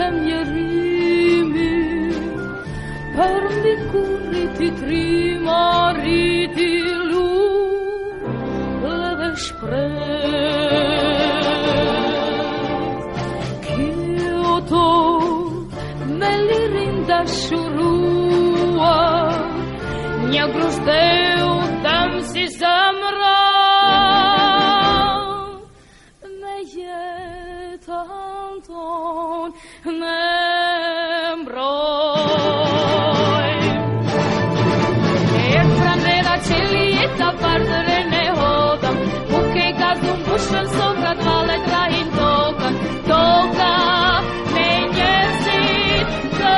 zemljerimi, perli kurriti trimariti lu, leve shpreh. Kjo to me lirin dashurua, një grushteu tem si zemra, me jetën ton me mbroj. E prandera qelijeta vardërën e hodëm, buke gazun bushën sokrat valet rahin tokën, toka me njerëzit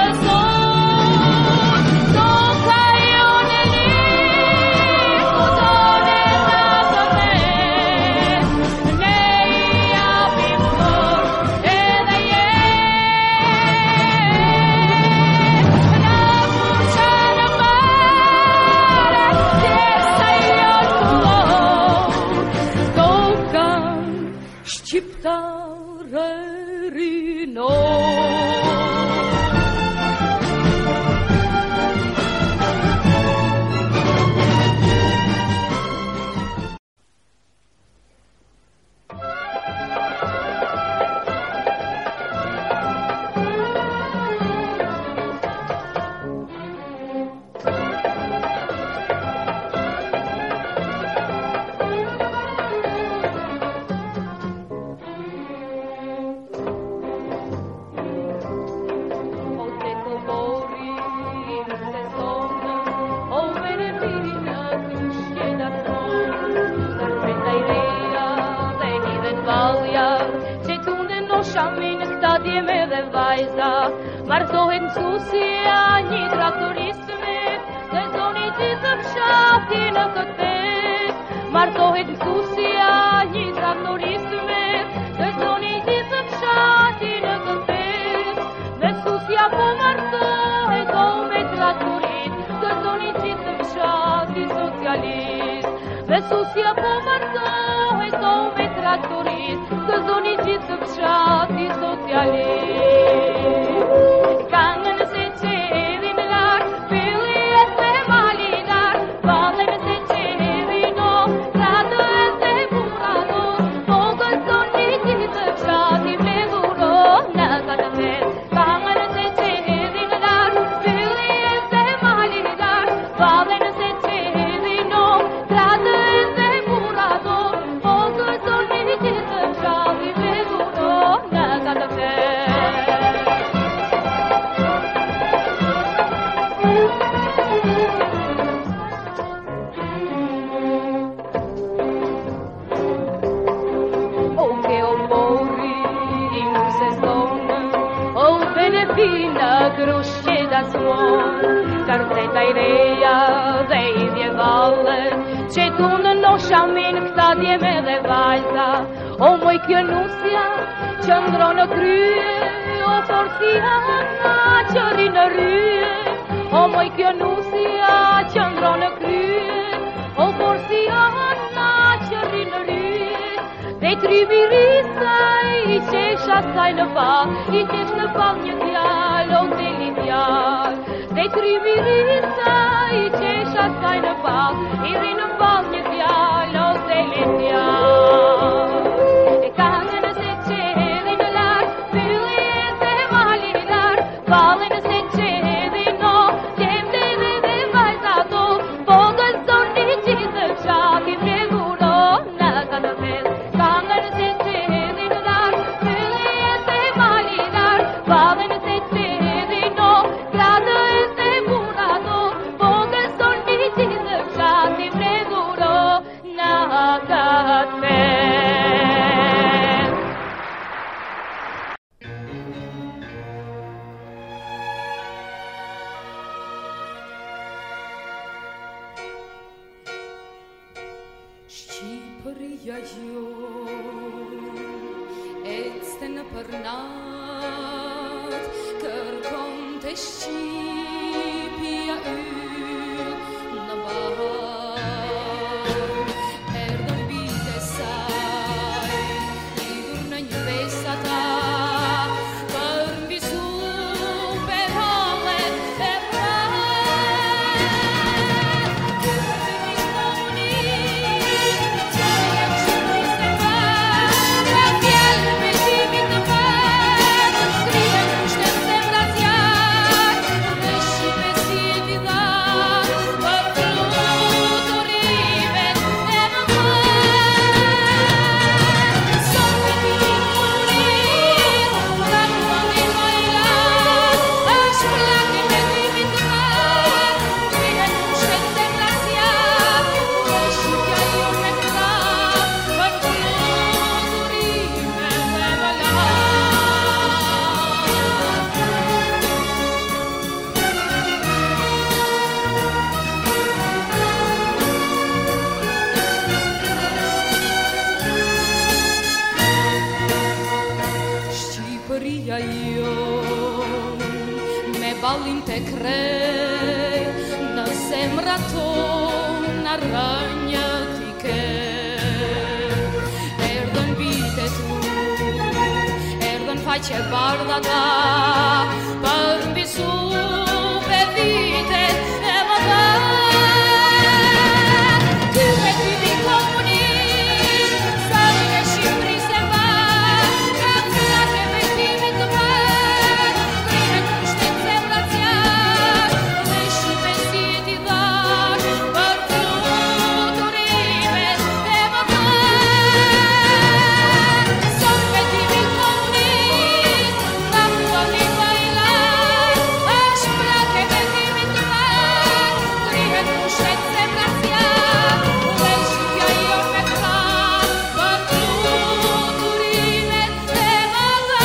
gëzon, toka jone liku done natërnet, ne I japim fort edhe jetë, në fuqën e mare, djesa jon kullon, toka shqiptare rinon. Martohet mësusja një traktorisme, të zoni gjithë fshati në këtë pet. Martohet mësusja një traktorisme, të zoni gjithë fshati në këtë pet. Mësusja po martohet o me traktorit, të zoni gjithë fshati socialist. Mësusja po martohet o me traktorit, të zoni gjithë fshati socialist. Kangen se qerin lartë, fylliet me malinar, valen se qerin o, radën se burado, po gëzon një gjithë fshati vledhuro në këtë vet. Kangen se qerin lartë, fylliet me malinar, valen se qerin o, radën se burado, po gëzon një gjithë fshati vledhuro në këtë vet. Fina grushe da suon, carteta ideja dhe I djevalle, që tu në noshamin këta djeme dhe vajza. O moj kjo nusja që ndro në krye, o forsia na që ri në rye. O moj kjo nusja që ndro në krye, o forsia na që ri në rye. Dhe tribirisa I qesha saj në val, I qesh në val një djall, o deli djall. Dhe tribirisa I qesha saj në val, I ri në val një djall, o deli djall. E kangen se qedhin lartë, fylliet e malinar, valen se qedhin o, gjemde dhe vajza to, po gëzon një gjithë fshati vledhuro në këtë vet. Kangen se qedhin lartë, fylliet e malinar, valen se qedhin o, radën se burado, po gëzon një gjithë fshati vledhuro në këtë vet. Shqipëria jon, ecste në përnat, kërkon të Shqipja yll në bahar. Erdën bite saj, lidhur në një vesata, për mbi valim te krej, na semrato, na ranjatike. Erdën vite tu, erdën faqe bardhata, për mbisu pe vite e më dha. Ty me ty mi komunik, sa e Shqipëri se va, ka flake me timit të par, krime kushtet zemraciar, dhe Shqipe si ti dhash, për fluturimet e më dha. Sot me ty mi komunik, ka tua mi bailar, është flake me timit të par, krime kushtet zemraciar, dhe Shqipja jo me tha, për fluturimet e më dha.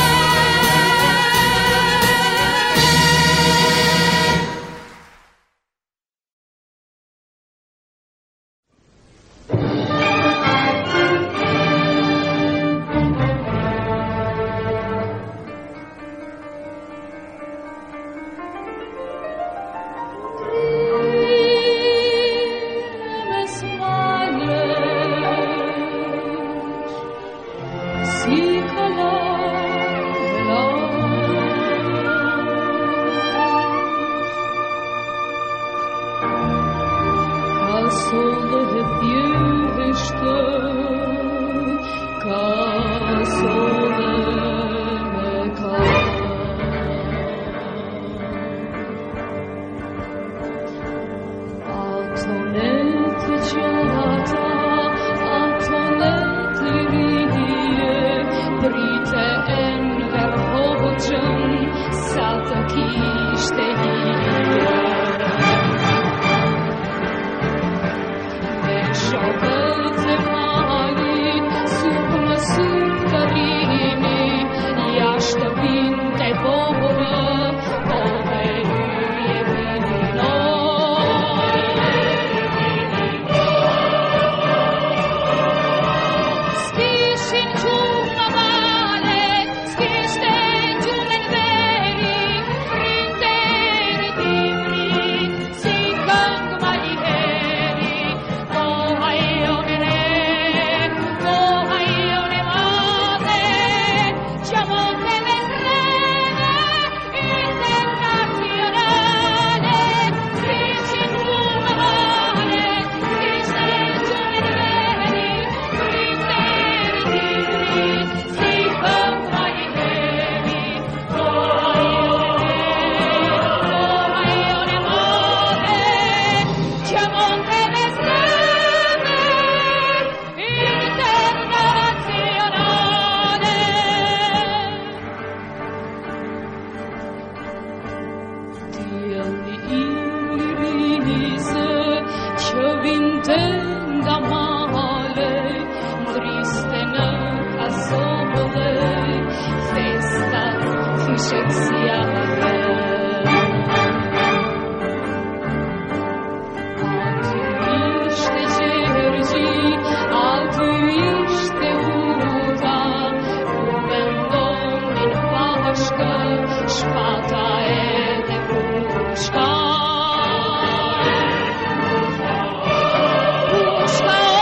Pushka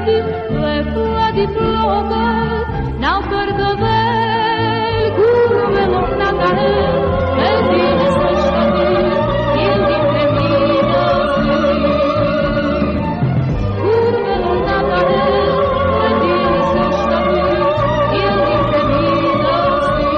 dy, le fla di plogët, na përgëvel, kur me lon na karel, me dine së shtatyr, jendin të minës ty. Kur me lon na karel, me dine së shtatyr, jendin të minës ty.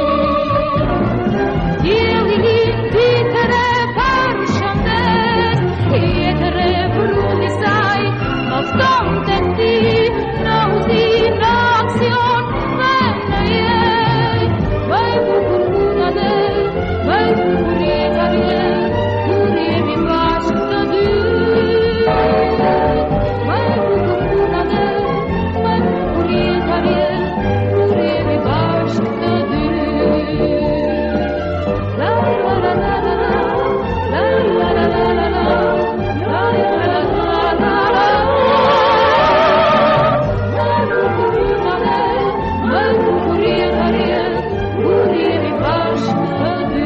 Jeli ditëre parë shëndet, jetëre bruni saj, mofton të ti, në uzi, në aksion, dhe në jet. Më bukur puna dhe, më bukur jeta vjet, kur jemi bashkë të dy. Më bukur puna dhe, më bukur jeta vjet, kur jemi bashkë të dy. La la la la la la, la la la la la la, la la la la la la. Më bukur puna dhe, më bukur jeta vjet, kur jemi bashkë të dy.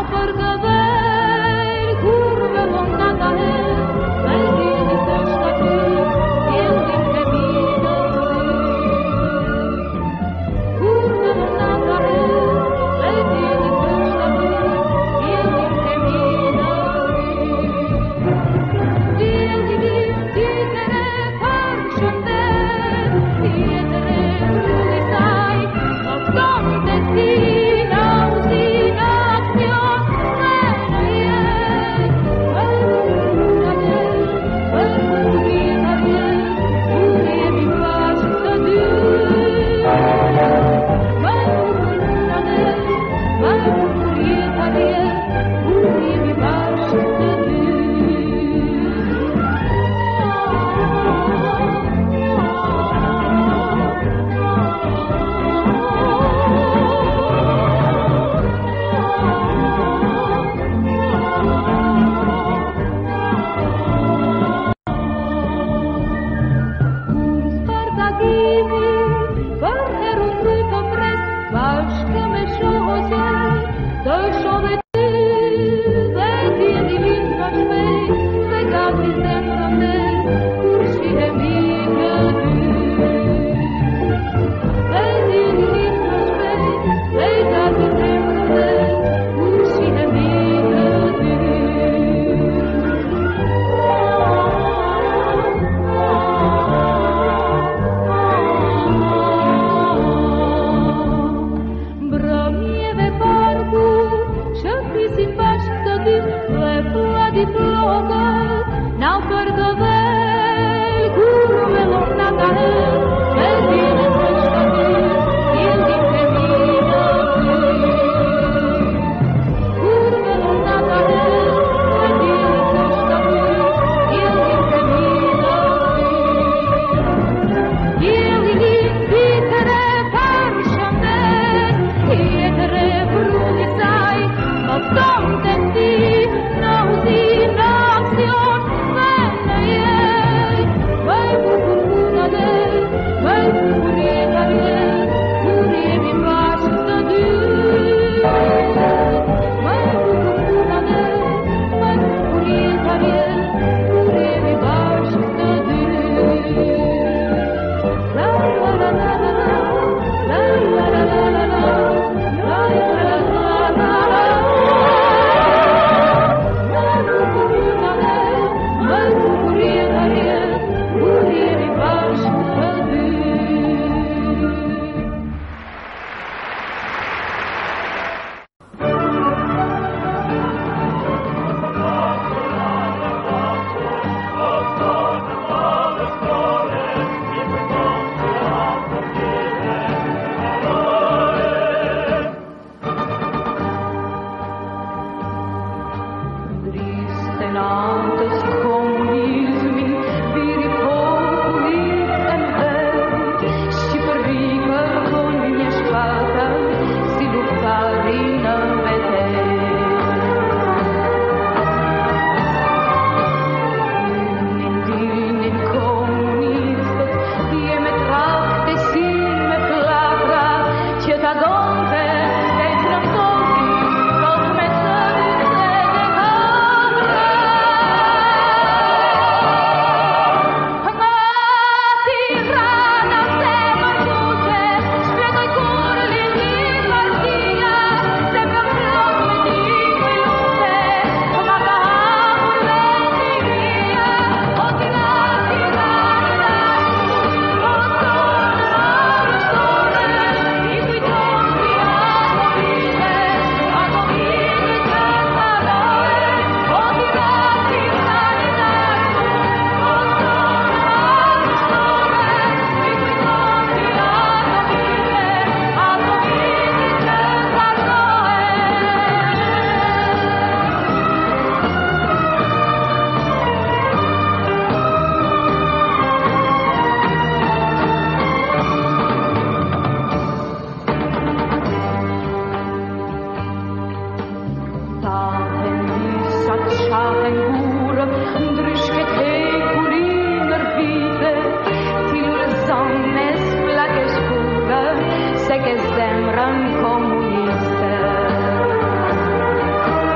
se che sembran comuniste.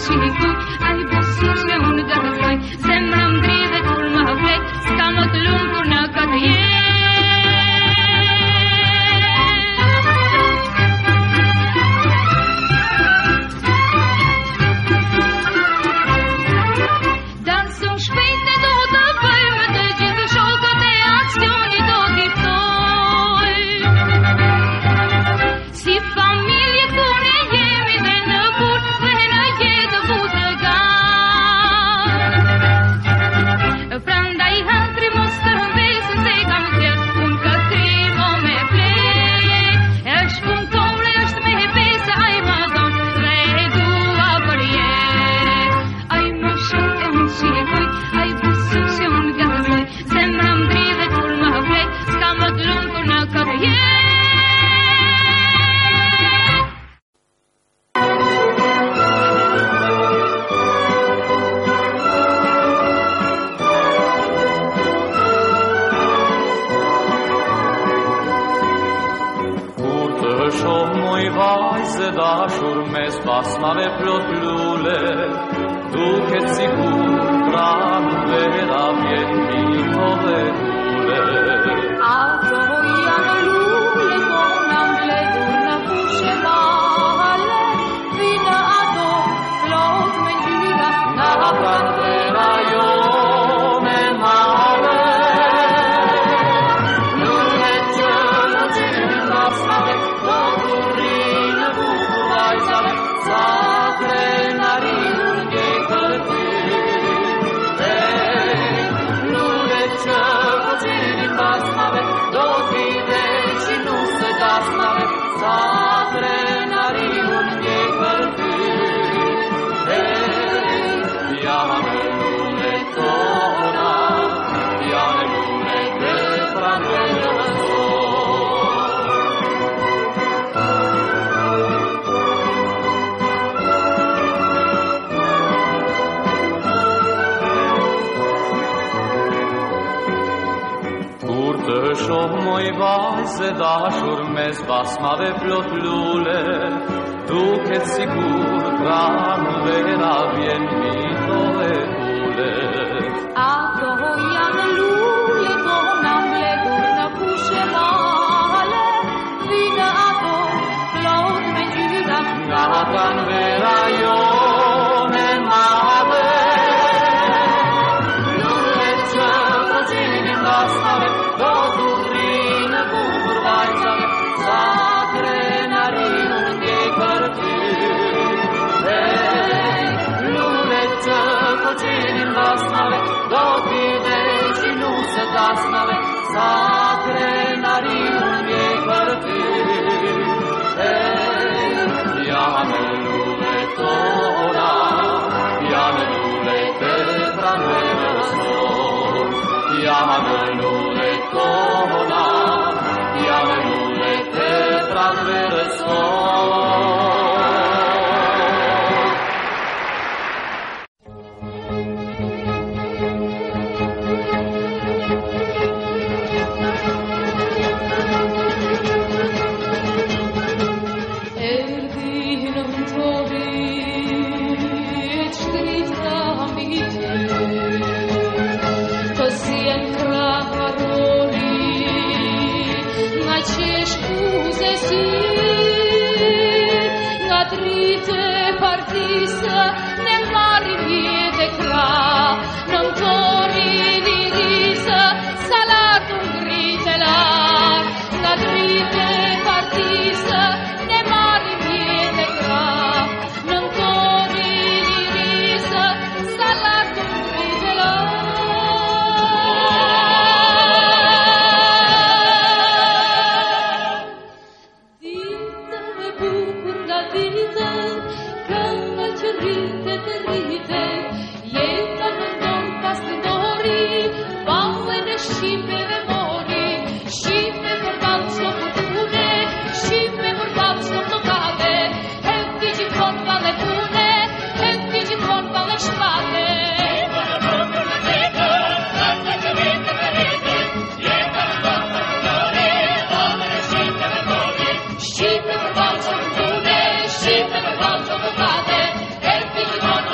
Sheep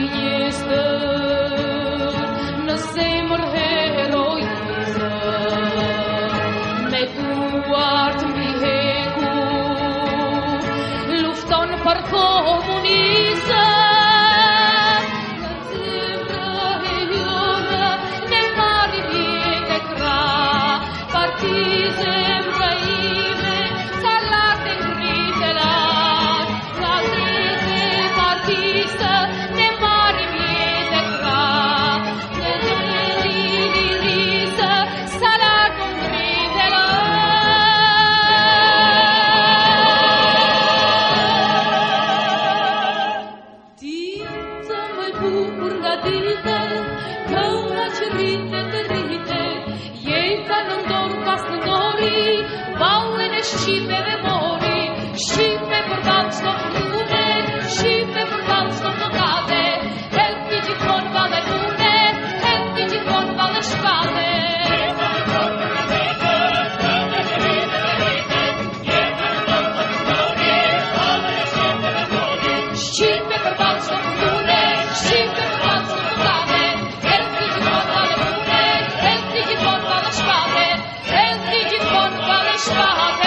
gënjeshtër në zemër heroizë, me duart mbi hekur, lufton për komunizëm. Shqipeve mori, Shqipe për balë s'to frune, Shqipe për balë s'to mëkate, helpi gjithmonë vale pune, helpi gjithmonë vale shpate. Shqipe për balë s'to frune, Shqipe për balë s'to mëkate, helpi gjithmonë vale pune, helpi gjithmonë vale shpate, helpi gjithmonë vale shpate.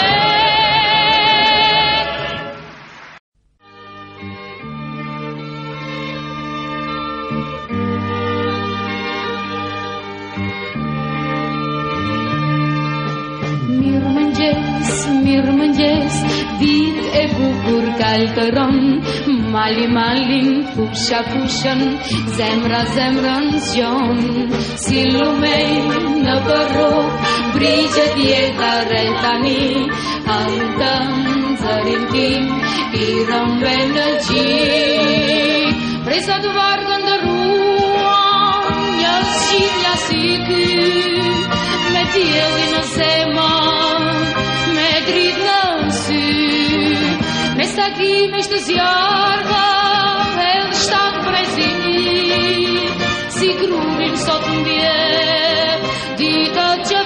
Mirë mëngjes, dit e bukur kaltëron, mali malin, fusha fushën, zemra zemrën zgjon, si lumej në përrok, brigjet jeta tani, antëm zërin tim, i rëmbe në gjik, presa të vargën ndëruan, një shqipja si ty, me tjeli në zemër, me dritë në sy, me sakimisht të zjarëva, edhe shtatë brezini, si grurin sot mbje, ditët që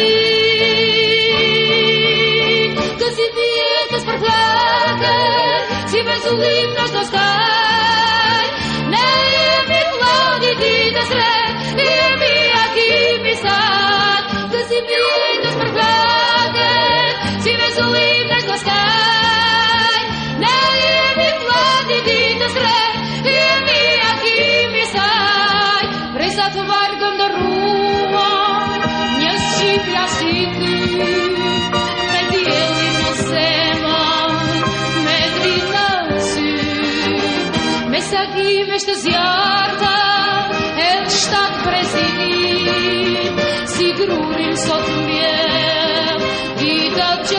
vijnë, kësi vjetës për flakët, si vezullim në shto skaj, ne jemi vladi ditës re, jemi akimi sat, kësi vjetës për flakët, si vezullim në shto skaj, ne jemi vladi ditës re, jemi akimi saj, presa të vargën ndërruan, një shqipja si ty, me djeli në zemër, me dritë në sy, me sakimisht të zjarta, edhe shtatë brezini, si grurin sot mbje, ditët që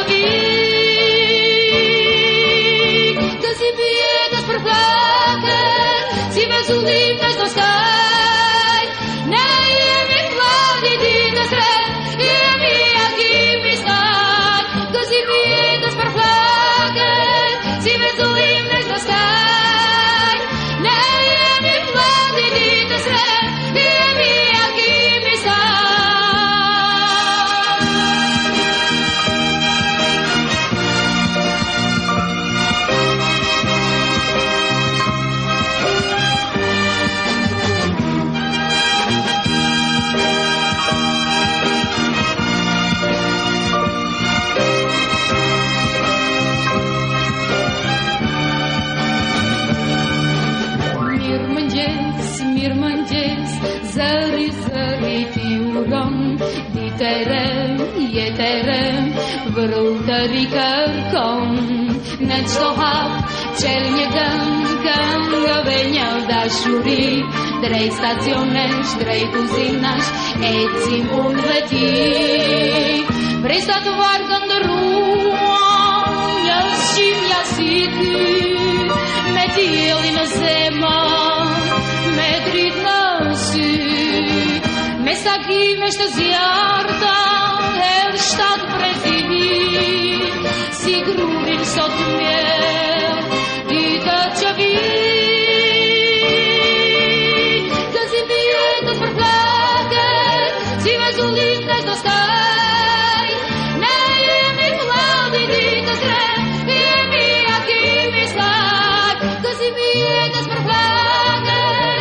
vijnë, kësi vjetës për flakët, si vezullim në shto skaj, ne jemi vladi ditës re, jemi akimi saj, kësi vjetës për flakët, si vezullim në shto skaj, ne jemi vladi ditës re, jemi akimi saj. Mirë mëngjes, zëri zëri ti uron, ditere, jetere, vërutëri kërkon, në qdo hap, qel një këngëve një dashuri, drejt stacionesh, drejt uzinash, ecim unë dhe ti, prej sa të vargën ndëruan, një shqipja si ty, me tjeli në zemër, me dritë në sy, me sakimisht të zjarta, edhe shtatë brezini, si grurin sot mbje, ditët që vijnë, kësi vjetës për flakët, si vezullim në shto skaj, ne jemi vladi ditës re, jemi akimi saj, kësi vjetës për flakët,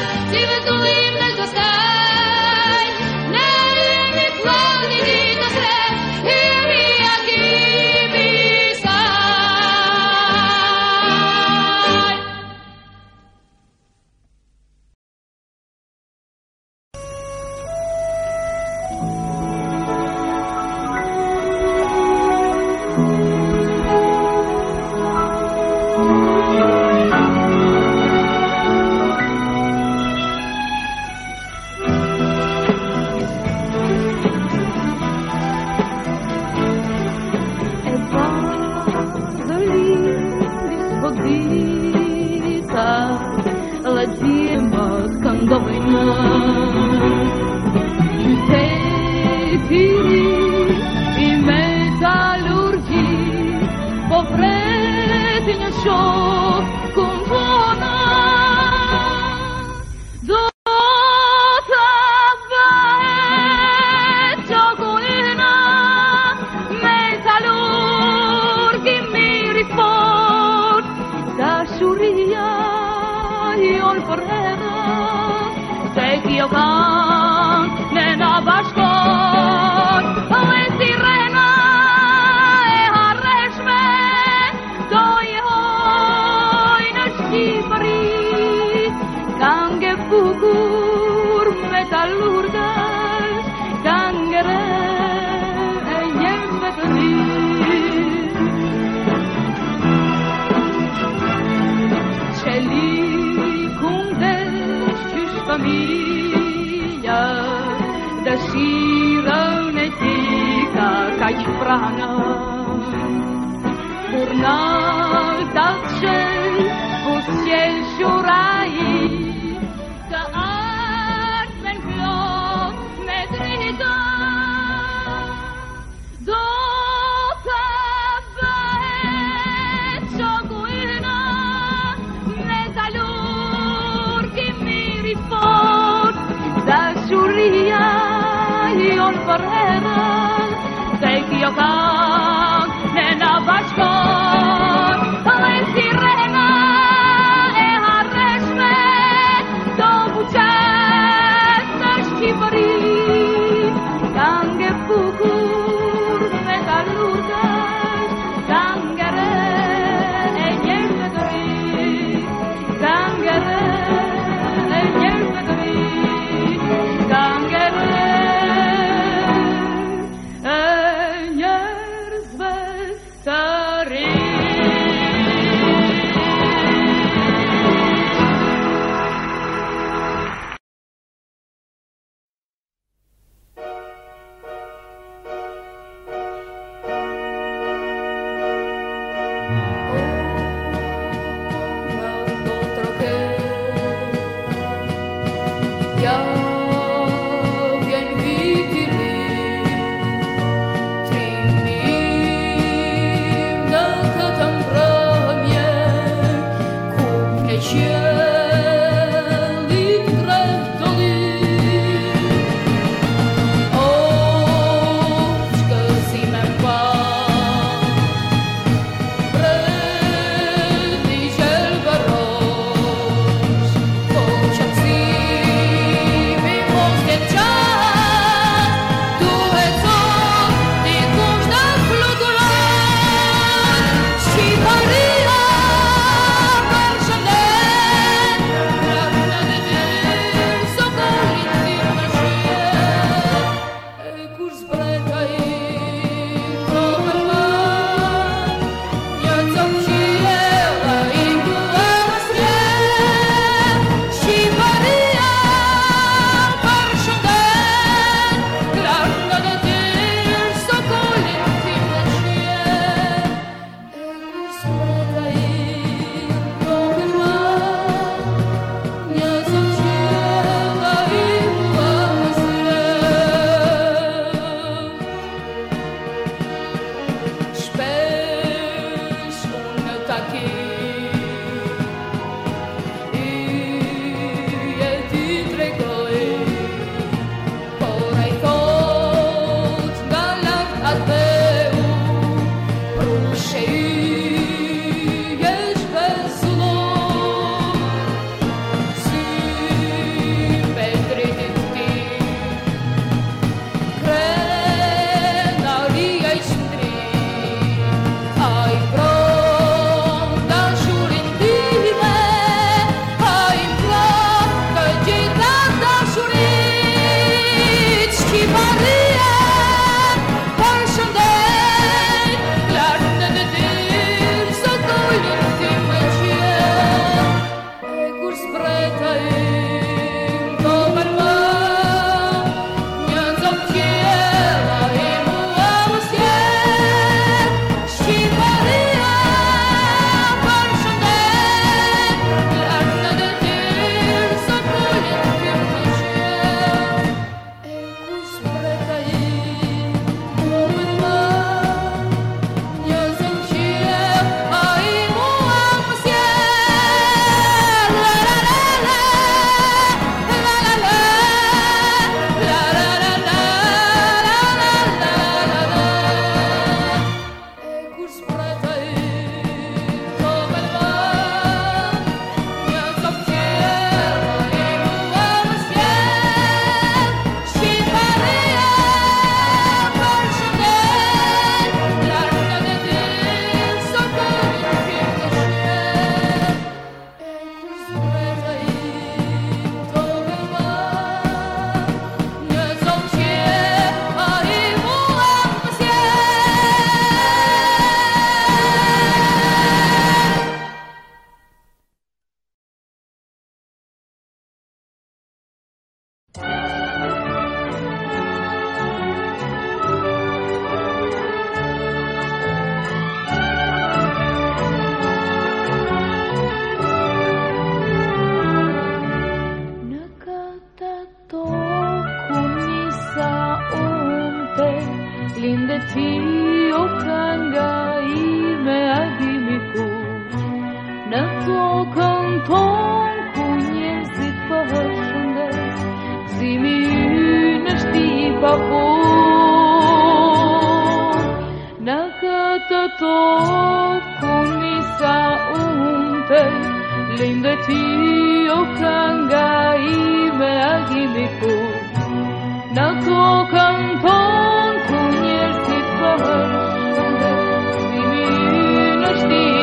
pur na këtë tokë nisa unte linde ti o kënga ime agimiku na tokën tonë ku njerëzit përshëndet zimi ynë është i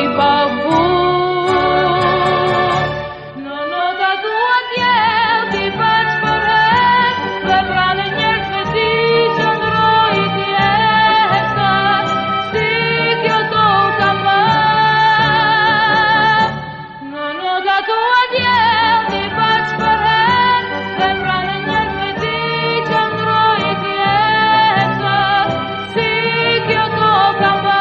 pafund në nota tua djell ti paç përhet dhe pranë njerëzve ti qëndroj tjeta si kjo toka më në nota tua djell ti paç përhet dhe pranë njerëzve ti qëndroj tjeta si kjo toka më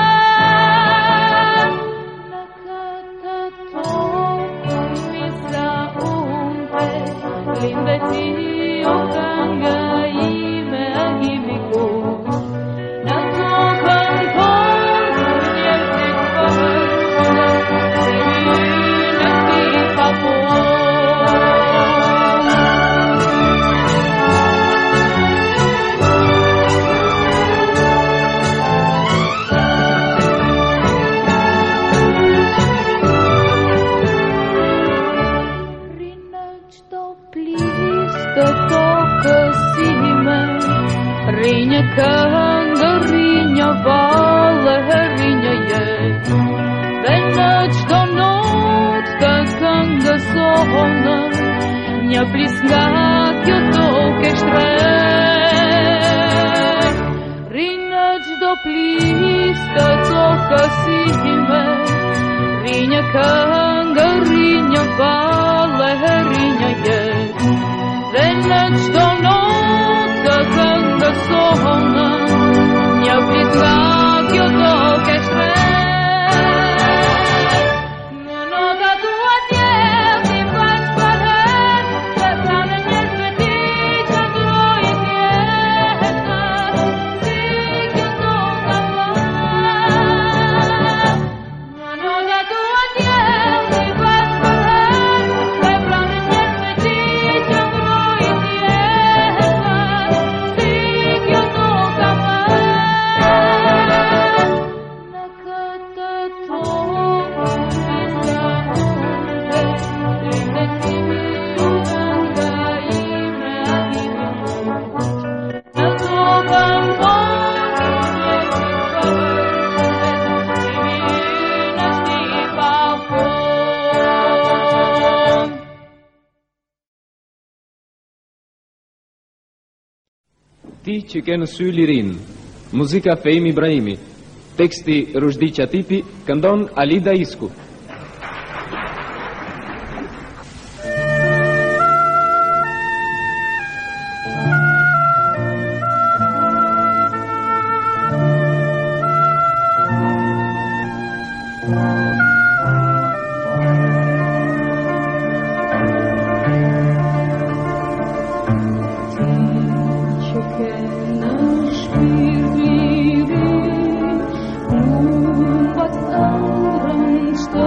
në këtë tokë misa unte linde ti o kënga ime agimiku na tokën tonë ku njerëzit përshëndet zimi ynë është i pafund Rinë qdo plis të tokës ime Ri një këngë, ri një valle, ri një jetë Dhe në qdo not të këngës sonë Një plis nga kjo tokë e shtret Ri në qdo plis të tokës ime Ri një këngë, ri një valle, ri një jetë Dhe në qdo not të këngës sonë Një plis nga kjo tokë e shtret Në nota tua djell ti paç përhet dhe pranë njerëzve ti qëndroj tjeta si kjo toka më Në nota tua djell ti paç përhet dhe pranë njerëzve ti qëndroj tjeta si kjo toka më në këtë tokë misa unte linde ti o kënga ime agimiku na tokën tonë ku njerëzit përshëndet zimi ynë është i pafund Ti që ke në sy lirin, muzika Feim Ibrahimi, teksti Rushdi Qatipi, këndon Alida Isku. Që ke në shpirt lirin, mbat ëndrën çdo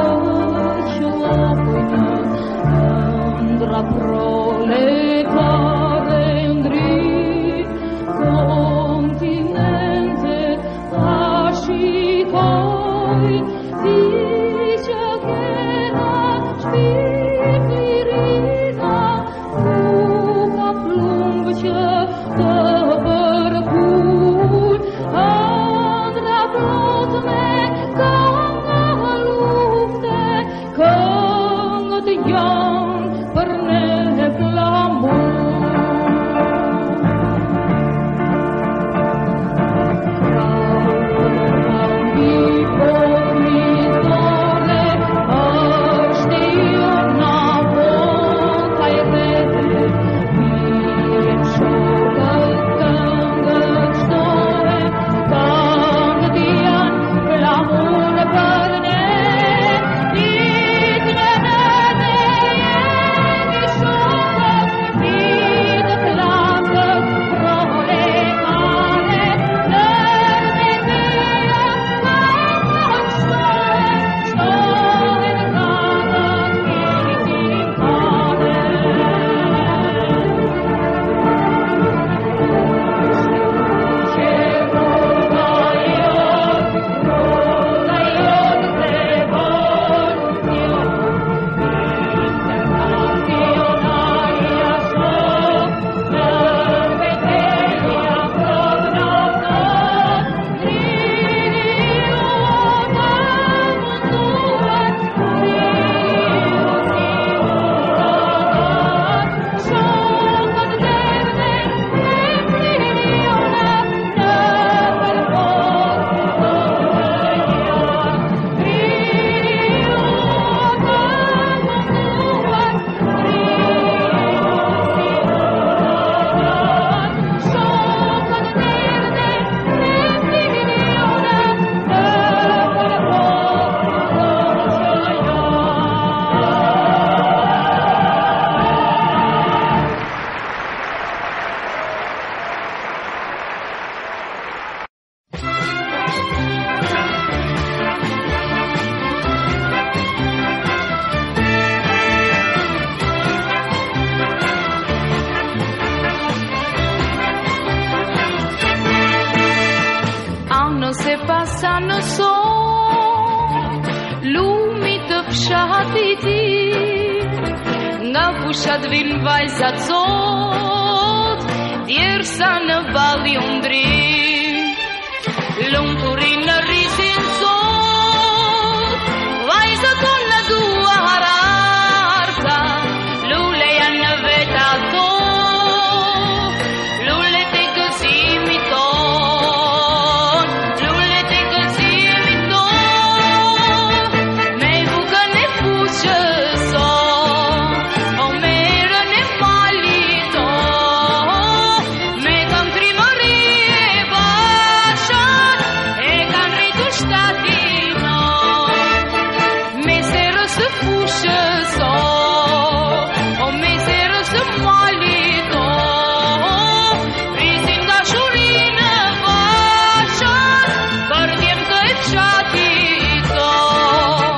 passa në sot, lumit të fshatit tim, nga fushat vin vajzat sot, djersa në balli undrim, lumturin në rrisin sot, vajzat tonë në duar arta, lule janë në veta ton, lule të gëzimi ton, lule të gëzimi ton, me bukën e fuqës son, o merën e malit ton, me kam trimëri e bashat, e kam rritur shtatin non, me serës të fuqës son, o me serës të malit ton, rrisin dashurin e bashat, për djem të e fshatit ton.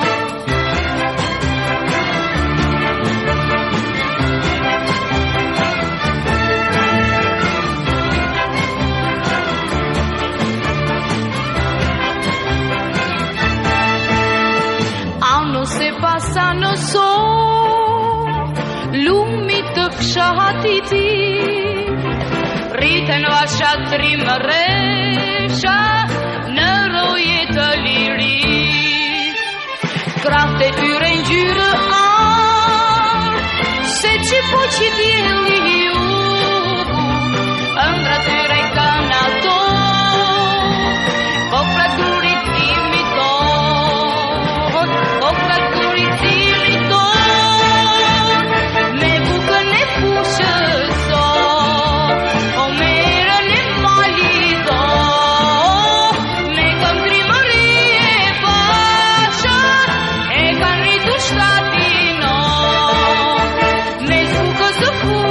Anno se passano sot, lumit të fshatit tim, rriten vashat trimëresha në roje të liri, krahët e tyre ngjyrë ardh, se që po që djeli jugu, ëndra tyre kanë ato, po fraturit timi ton, po fraturit timi ton, me bukën e fushës son, o merën e malit ton, me kam trimëri e bashat, e kanë rritur shtatin non, me bukës të fushës